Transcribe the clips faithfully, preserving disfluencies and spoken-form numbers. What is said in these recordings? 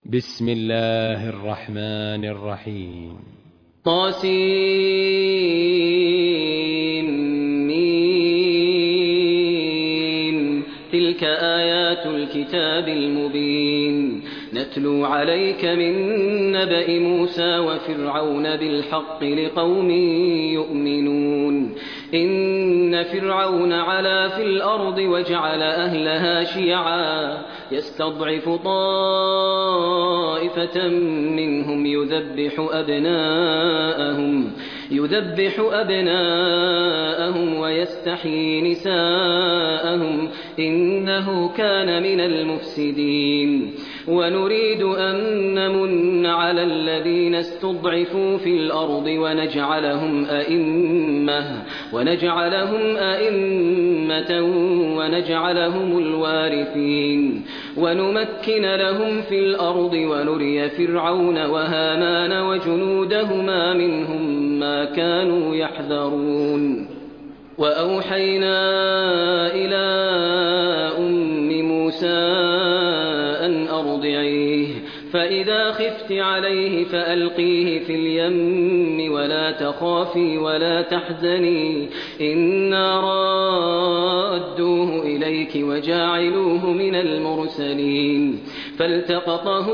بسم الله الرحمن الرحيم. طاسيم. تلك آيات الكتاب المبين نتلو عليك من نبأ موسى وفرعون بالحق لقوم يؤمنون. إن فرعون علا في الأرض وجعل أهلها شيعا يستضعف طائفة منهم يذبح أبناءهم يذبح أبناءهم ويستحيي نساءهم إنه كان من المفسدين. ونريد أن نمن على الذين استضعفوا في الأرض ونجعلهم أئمة ونجعلهم أئمة ونجعلهم الوارثين ونمكن لهم في الأرض ونري فرعون وهامان وجنودهما منهم ما كانوا يحذرون. وأوحينا إلى أم موسى أن أرضعيه فإذا خفت عليه فألقيه في اليم ولا تخافي ولا تحزني إنا رادوه إليك وجاعلوه من المرسلين. فالتقطه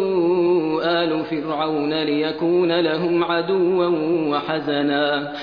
آل فرعون ليكون لهم عدوا وحزنا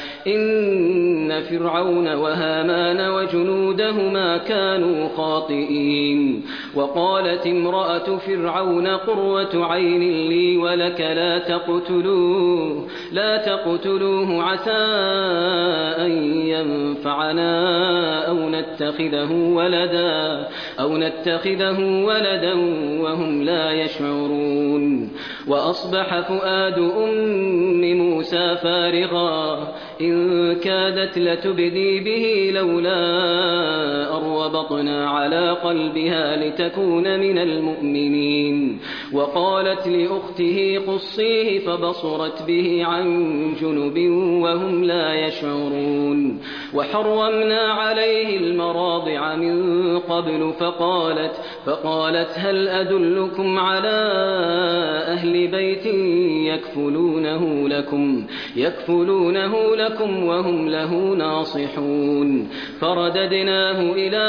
إن فرعون وهامان وجنودهما كانوا خاطئين. وقالت امرأة فرعون قرة عين لي ولك لا تقتلوه لا تقتلوه عسى أن ينفعنا أو نتخذه ولدا أو نتخذه ولدا وهم لا يشعرون. وأصبح فؤاد أم موسى فارغا إن كادت لتبدي به لولا أن ربطنا على قلبها لتكون من المؤمنين. وقالت لأخته قصيه فبصرت به عن جنب وهم لا يشعرون. وحرمنا عليه المراضع من قبل فقالت, فقالت هل أدلكم على أهل بيت يكفلونه لكم, يكفلونه لكم وهم له ناصحون. فرددناه إلى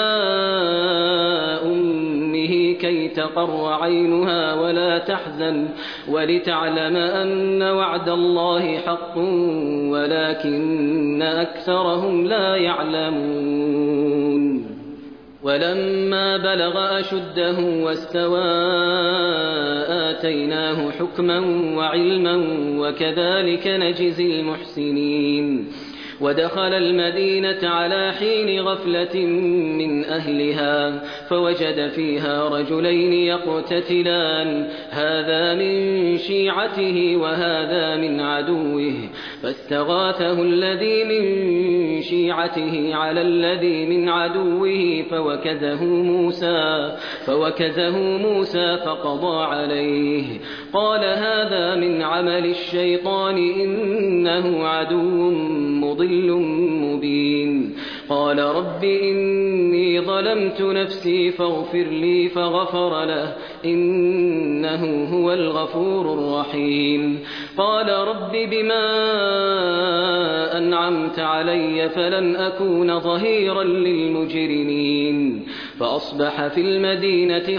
أمه كي تقر عينها ولا تحزن ولتعلم أن وعد الله حق ولكن أكثرهم لا يعلمون. ولما بلغ أشده واستوى آتيناه حكما وعلما وكذلك نجزي المحسنين. ودخل المدينة على حين غفلة من أهلها فوجد فيها رجلين يقتتلان هذا من شيعته وهذا من عدوه فاستغاثه الذي من شيعته على الذي من عدوه فوكزه موسى, فوكزه موسى فقضى عليه قال هذا من عمل الشيطان إنه عدو مضل مبين. قال رب إني ظلمت نفسي فاغفر لي فغفر له إنه هو الغفور الرحيم. قال رب بما أنعمت علي فلن أكون ظهيرا للمجرمين. فأصبح في المدينة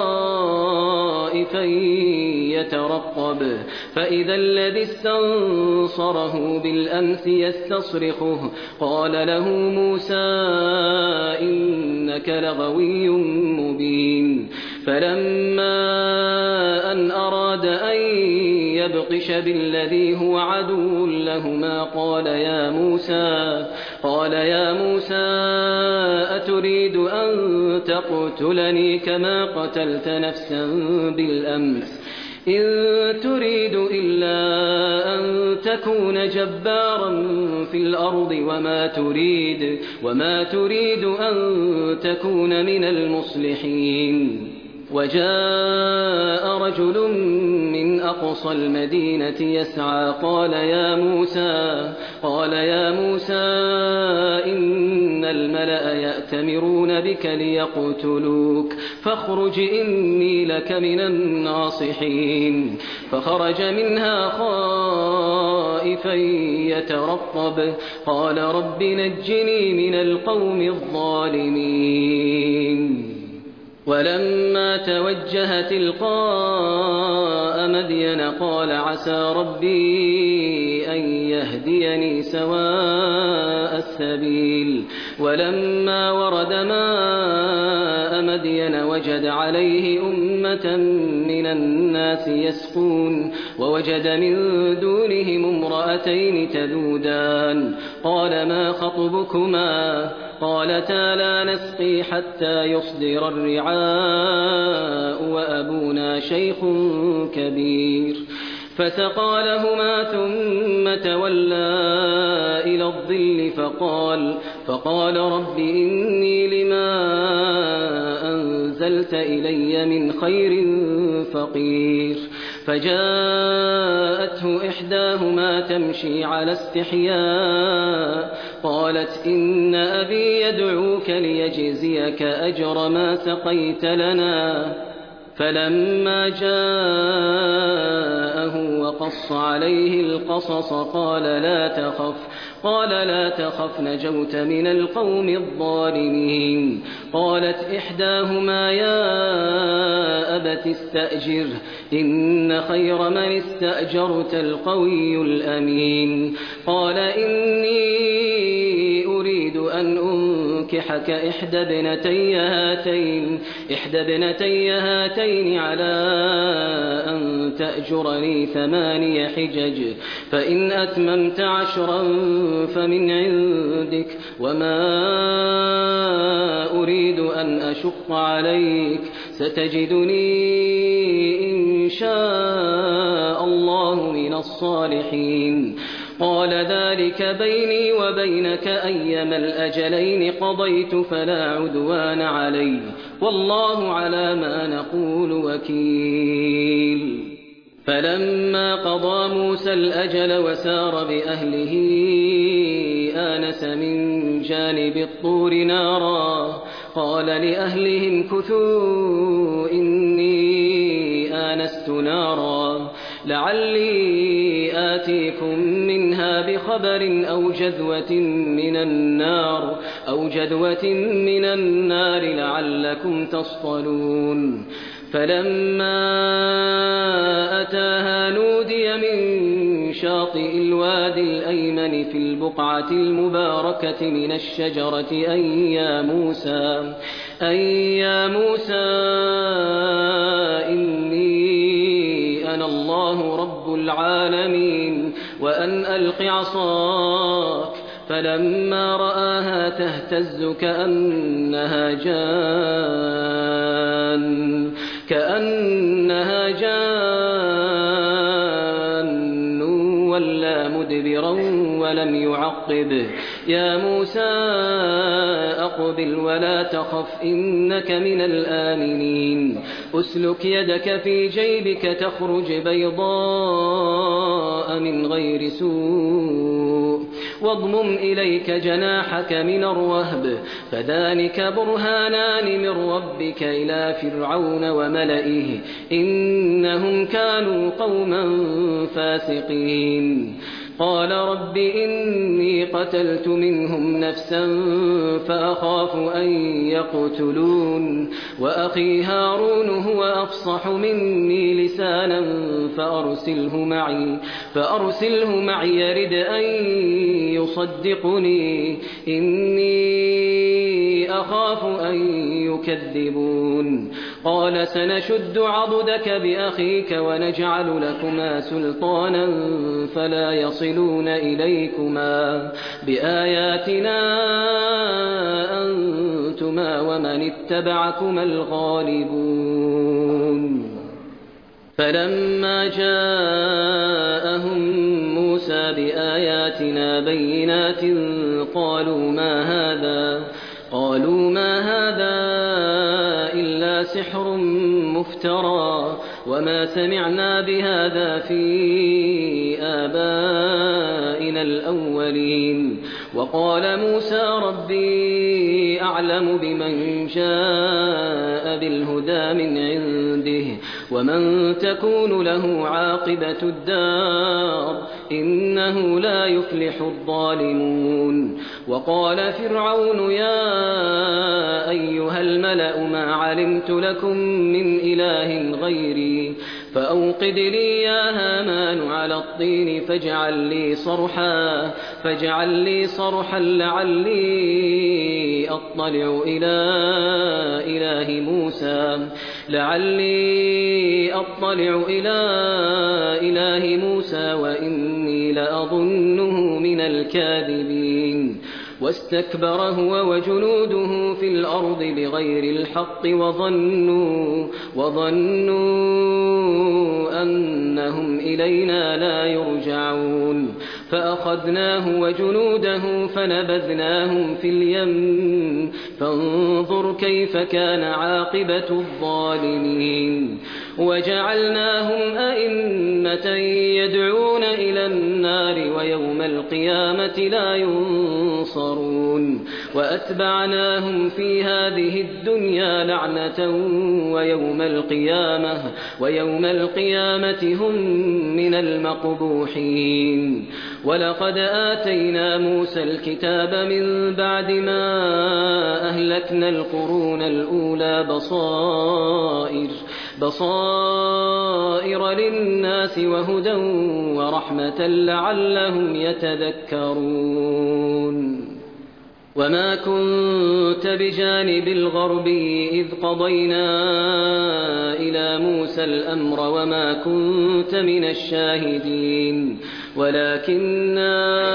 خائفا يترقب فإذا الذي استنصره بالأمس يستصرخه قال له موسى إنك لغوي مبين. فلما أن أراد أن يبطش بالذي هو عدو لهما قال يا موسى قال يا موسى أتريد أن تقتلني كما قتلت نفسا بالأمس إن تريد إلا أن تكون جبارا في الأرض وما تريد, وما تريد أن تكون من المصلحين. وجاء رجل من أقصى المدينة يسعى قال يا موسى قال يا موسى إن الملأ يأتمرون بك ليقتلوك فاخرج إني لك من الناصحين فخرج منها خائفا يترقب قال رب نجني من القوم الظالمين ولما توجه تلقاء مدين قال عسى ربي أن يهديني سواء السبيل ولما ورد ماء مدين وجد عليه أمة من الناس يسقون ووجد من دونهم امرأتين تذودان قال ما خطبكما قالتا لا نسقي حتى يصدر الرعاء وأبونا شيخ كبير فسقى لهما ثم تولى إلى الظل فقال, فقال رب إني لما أنزلت إلي من خير فقير فجاءته إحداهما تمشي على استحياء قالت إن أبي يدعوك ليجزيك أجر ما سقيت لنا فلما جاءه وقص عليه القصص قال لا تخف قال لا تخف نجوت من القوم الظالمين قالت إحداهما يا أبت استأجره إن خير من استأجرت القوي الأمين قال إني أريد أن أنكحك إحدى ابنتي هاتين إحدى ابنتي هاتين على أن تأجرني ثماني حجج فإن أتممت عشرا فمن عندك وما أريد أن أشق عليك ستجدني إن شاء الله من الصالحين قال ذلك بيني وبينك أيما الأجلين قضيت فلا عدوان علي والله على ما نقول وكيل فلما قضى موسى الأجل وسار بأهله آنس من جانب الطور نارا قال لأهلهم كثوا إني آنست نارا لعلي آتيكم منها بخبر أو جذوة من النار أو جذوة من النار لعلكم تصطلون فلما أتاها نودي من شاطئ الوادي الأيمن في البقعة المباركة من الشجرة أي يا موسى أي يا موسى إني أنا الله رب العالمين وأن ألق عصاك فلما رآها تهتز كأنها جان كأنها جان ولا مدبرا ولم يعقب يا موسى أقبل ولا تخف إنك من الآمنين أسلك يدك في جيبك تخرج بيضاء من غير سوء واضمم إليك جناحك من الرهب فذلك برهانان من ربك إلى فرعون وملئه إنهم كانوا قوما فاسقين قال رب إني قتلت منهم نفسا فأخاف أن يقتلون وأخي هارون هو أفصح مني لسانا فأرسله معي فأرسله معي يرد أن يصدقني إني أخاف أن يكذبون قال سنشد عضدك بأخيك ونجعل لكما سلطانا فلا يصلون إليكما بآياتنا أنتما ومن اتبعكما الغالبون فلما جاءهم موسى بآياتنا بينات قالوا ما هذا قالوا ما هذا إلا سحر مفترى وما سمعنا بهذا في آبائنا الأولين. وقال موسى ربي أعلم بمن جاء بالهدى من عنده ومن تكون له عاقبة الدار إنه لا يفلح الظالمون. وقال فرعون يا أيها الملأ ما علمت لكم من إله غيري فأوقد لي يا هامان على الطين فاجعل لي صرحا فاجعل لي صرحا لعلي أطلع إلى إله موسى لعلي أطلع إلى إله موسى وإني لأظنه من الكاذبين. واستكبر هو وجنوده في الأرض بغير الحق وظنوا, وظنوا أنهم إلينا لا يرجعون. فأخذناه وجنوده فنبذناهم في اليم فانظر كيف كان عاقبة الظالمين. وجعلناهم أئمة يدعون إلى النار ويوم القيامة لا ينصرون. وأتبعناهم في هذه الدنيا لعنة ويوم القيامة, ويوم القيامة هم من المقبوحين. ولقد آتينا موسى الكتاب من بعد ما أهلكنا القرون الأولى بصائر, بصائر للناس وهدى ورحمة لعلهم يتذكرون. وما كنت بجانب الغربي إذ قضينا إلى موسى الأمر وما كنت من الشاهدين ولكننا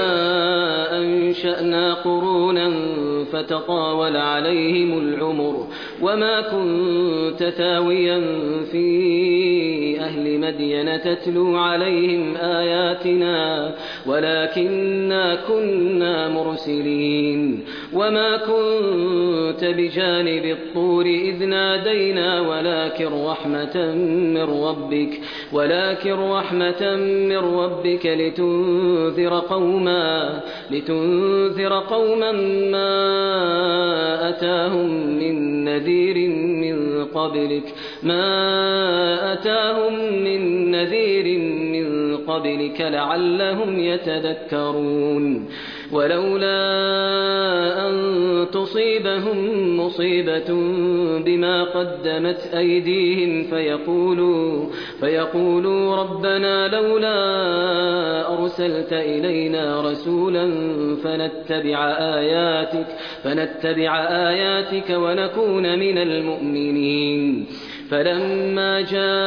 أنشأنا قرونا فتطاول عليهم العمر وما كنت ثاويا في أهل مدين تتلو عليهم آياتنا ولكننا كنا مرسلين. وما كنت بجانب الطور إذ نادينا ولكن رحمة من ربك ولكن رحمة من ربك لتنذر قوما لتنذر قوما ما أتاهم من نذير من قبلك ما أتاهم من نذير من قبلك لعلهم يتذكرون. ولولا أن تصيبهم مصيبة بما قدمت أيديهم فيقولوا, فيقولوا ربنا لولا أرسلت إلينا رسولا فنتبع آياتك, فنتبع آياتك ونكون من المؤمنين. فلما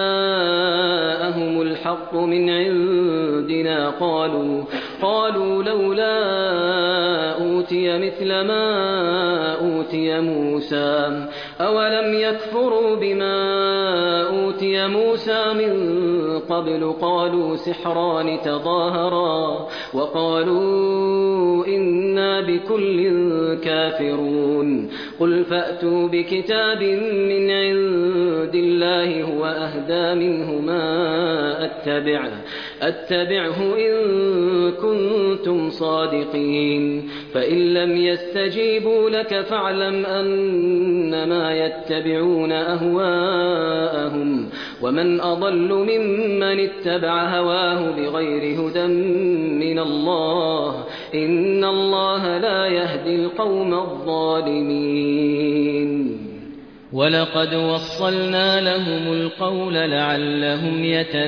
جاءهم الحق من عندنا قالوا, قالوا لولا أوتي مثل ما أوتي موسى أولم يكفروا بما أوتي موسى من قبل قالوا سحران تظاهرا وقالوا إنا بكل كافرون. قل فأتوا بكتاب من عند الله هو أهدى منهما أتبعه, أتبعه إن كنتم صادقين. فإن لم يستجيبوا لك فاعلم أنما يتبعون أهواءهم ومن أضل ممن اتبع هواه بغير هدى من الله إن الله لا يهدي القوم الظالمين. ولقد وصلنا لهم القول لعلهم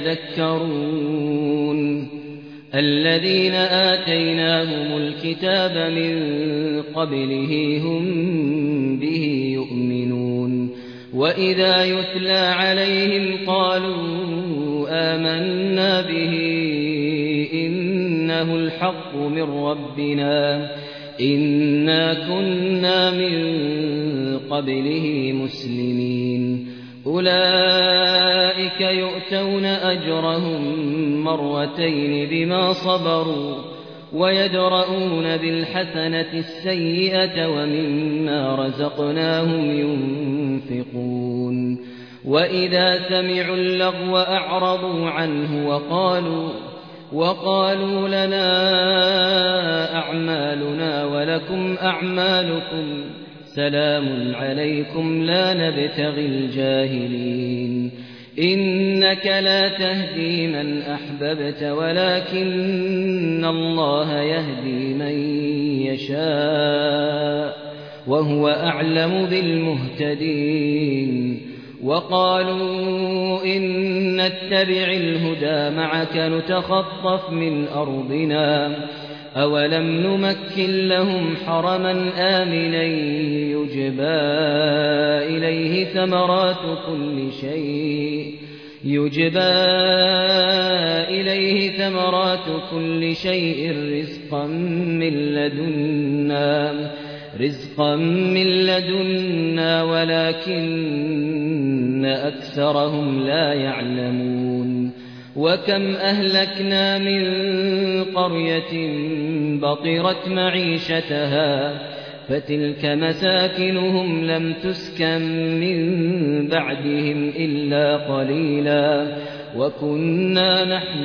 يتذكرون. الذين آتيناهم الكتاب من قبله هم به يؤمنون. وإذا يتلى عليهم قالوا آمنا به إنه الحق من ربنا إنا كنا من قبله مسلمين. أولئك يؤتون أجرهم مرتين بما صبروا ويدرؤون بالحسنة السيئة ومما رزقناهم ينفقون وإذا سمعوا اللغو أعرضوا عنه وقالوا وقالوا لنا أعمالنا ولكم أعمالكم سلام عليكم لا نبتغي الجاهلين إنك لا تهدي من أحببت ولكن الله يهدي من يشاء وهو أعلم بالمهتدين وقالوا إن نتبع الهدى معك نتخطف من أرضنا أولم نمكن لهم حرما آمنا يجبى إليه ثمرات كل شيء يجبى إليه ثمرات كل شيء رزقا من لدنا رزقا من لدنا ولكن أكثرهم لا يعلمون وكم أهلكنا من قرية بطرت معيشتها فتلك مساكنهم لم تسكن من بعدهم إلا قليلا وكنا نحن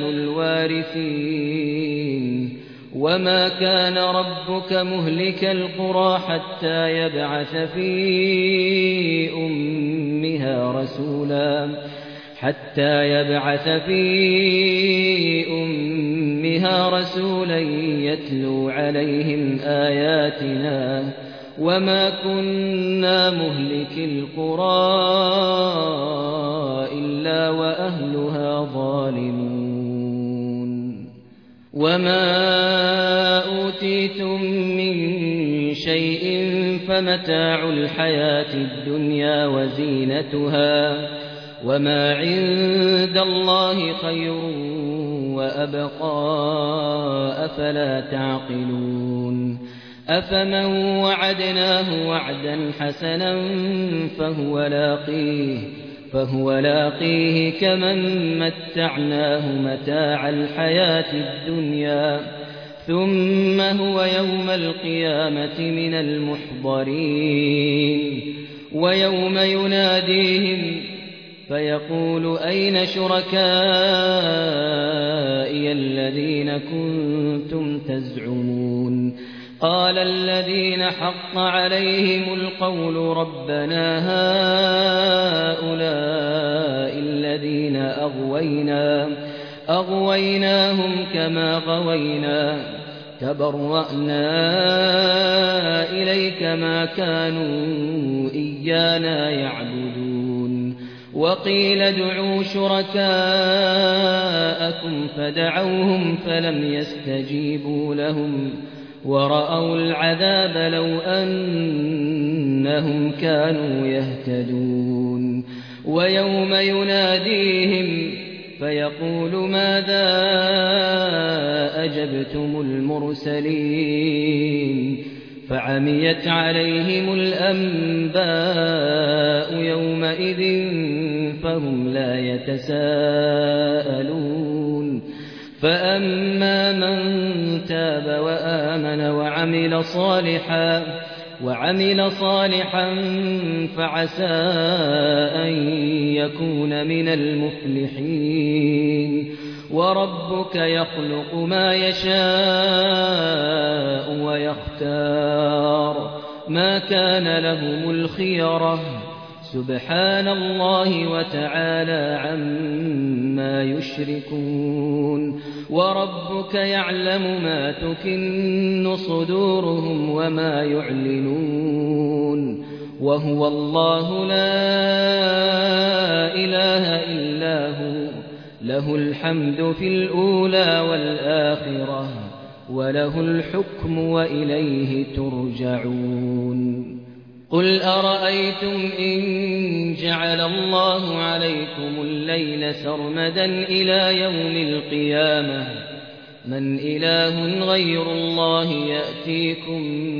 الوارثين وما كان ربك مهلك القرى حتى يبعث في أمها رسولا حتى يبعث في أمها رسولا يتلو عليهم آياتنا وما كنا مهلك القرى إلا وأهلها ظالمون وما أوتيتم من شيء فمتاع الحياة الدنيا وزينتها وما عند الله خير وأبقى أفلا تعقلون أفمن وعدناه وعدا حسنا فهو لاقيه فهو لاقيه كمن متعناه متاع الحياة الدنيا ثم هو يوم القيامة من المحضرين ويوم يناديهم فيقول أين شركائي الذين كنتم تزعمون قال الذين حق عليهم القول ربنا هؤلاء الذين أغوينا أغويناهم كما غوينا تبرأنا إليك ما كانوا إيانا يعبدون وقيل ادعوا شركاءكم فدعوهم فلم يستجيبوا لهم ورأوا العذاب لو أنهم كانوا يهتدون ويوم يناديهم فيقول ماذا أجبتم المرسلين فعميت عليهم الأنباء يومئذ فهم لا يتساءلون فأما من تاب وآمن وعمل صالحا وعمل صالحا فعسى أن يكون من المفلحين وربك يخلق ما يشاء ويختار ما كان لهم الخيرة سبحان الله وتعالى عما يشركون وربك يعلم ما تكن صدورهم وما يعلنون وهو الله لا إله إلا هو له الحمد في الأولى والآخرة وله الحكم وإليه ترجعون قل أرأيتم إن جعل الله عليكم الليل سرمدا إلى يوم القيامة من إله غير الله يأتيكم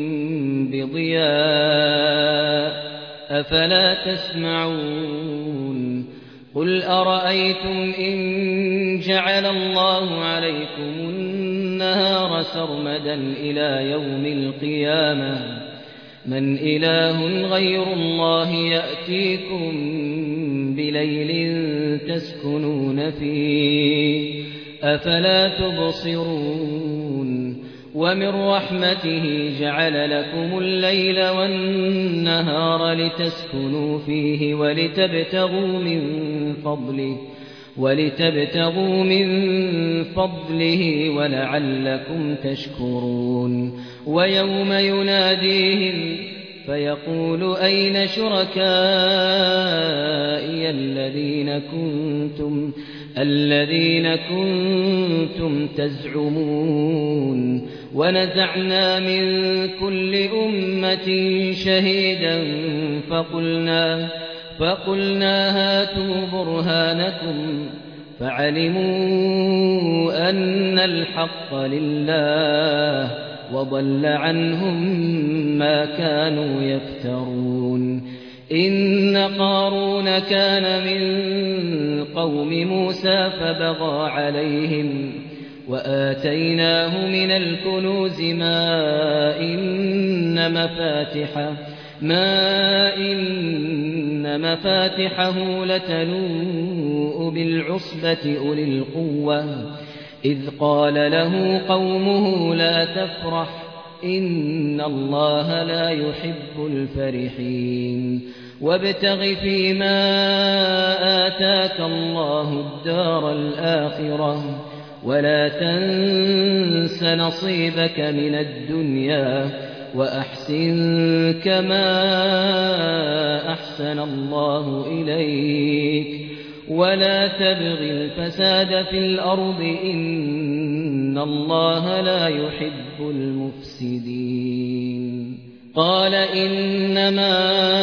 بضياء أفلا تسمعون قل أرأيتم إن جعل الله عليكم النار النهار سرمدا إلى يوم القيامة من إله غير الله يأتيكم بليل تسكنون فيه أفلا تبصرون ومن رحمته جعل لكم الليل والنهار لتسكنوا فيه ولتبتغوا من فضله ولتبتغوا من فضله ولعلكم تشكرون ويوم يناديهم فيقول أين شركائي الذين كنتم الذين كنتم تزعمون ونزعنا من كل أمة شهيدا فقلنا فقلنا هاتوا برهانكم فعلموا أن الحق لله وضل عنهم ما كانوا يفترون إن قارون كان من قوم موسى فبغى عليهم وآتيناه من الكنوز ما إن مفاتحه ما إن مفاتحه لتنوء بالعصبة أولي القوة إذ قال له قومه لا تفرح إن الله لا يحب الفرحين وابتغ فيما آتاك الله الدار الآخرة ولا تنس نصيبك من الدنيا وأحسن كما أحسن الله إليك ولا تبغ الفساد في الأرض إن الله لا يحب المفسدين قال إنما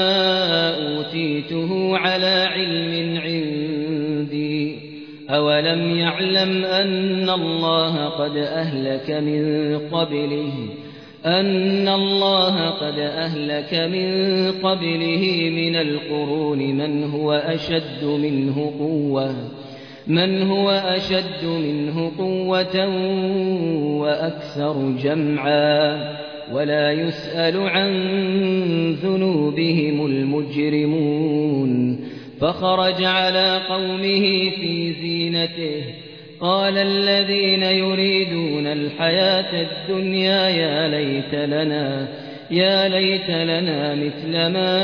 أوتيته على علم عندي أولم يعلم أن الله قد أهلك من قبله أن الله قد أهلك من قبله من القرون من هو أشد منه قوة من هو أشد منه قوة وأكثر جمعا ولا يسأل عن ذنوبهم المجرمون فخرج على قومه في زينته قال الذين يريدون الحياة الدنيا يا ليت لنا يا ليت لنا مثل ما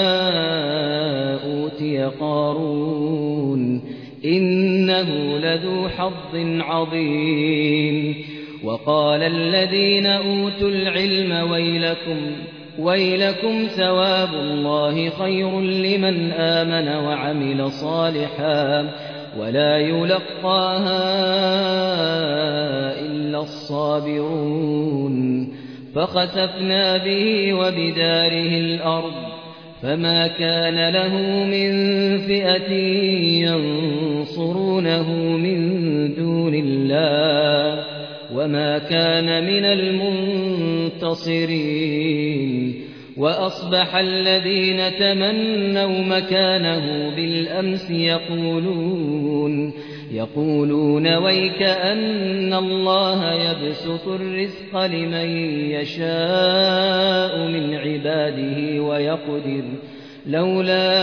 أوتي قارون إنه لذو حظ عظيم وقال الذين أوتوا العلم ويلكم ويلكم ثواب الله خير لمن آمن وعمل صالحا ولا يلقاها إلا الصابرون فخسفنا به وبداره الأرض فما كان له من فئة ينصرونه من دون الله وما كان من المنتصرين وأصبح الذين تمنوا مكانه بالأمس يقولون يقولون ويك أن الله يبسط الرزق لمن يشاء من عباده ويقدر لولا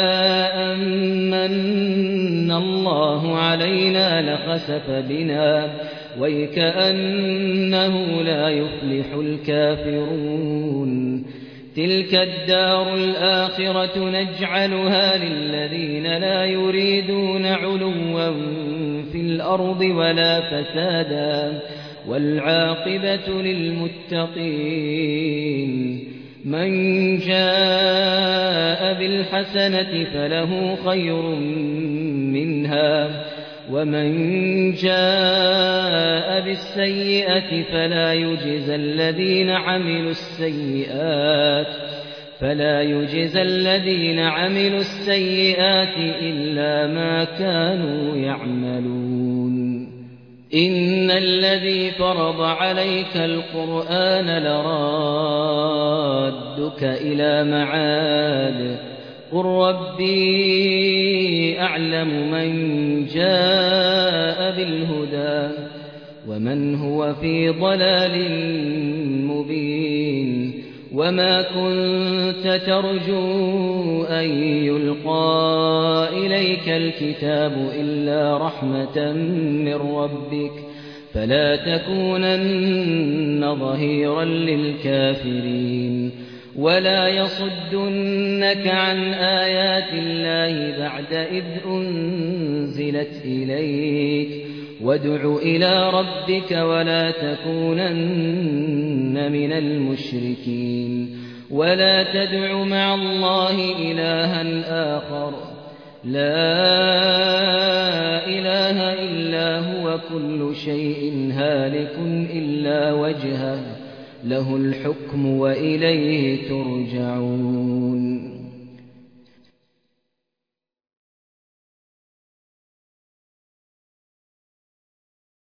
أمن الله علينا لخسف بنا ويكأنه لا يفلح الكافرون تلك الدار الآخرة نجعلها للذين لا يريدون علوا في الأرض ولا فسادا والعاقبة للمتقين من جاء بالحسنة فله خير منها ومن جاء بالسيئة فلا يجزى الذين عملوا السيئات فلا يجزى الذين عملوا السيئات إلا ما كانوا يعملون إن الذي فرض عليك القرآن لرادك إلى معاد قل ربي أعلم من جاء بالهدى ومن هو في ضلال مبين وما كنت ترجو أن يلقى إليك الكتاب إلا رحمة من ربك فلا تكونن ظهيرا للكافرين ولا يصدنك عن آيات الله بعد إذ أنزلت إليك وادع إلى ربك ولا تكونن من المشركين ولا تدع مع الله إلها آخر لا إله إلا هو كل شيء هالك إلا وجهه له الحكم وإليه ترجعون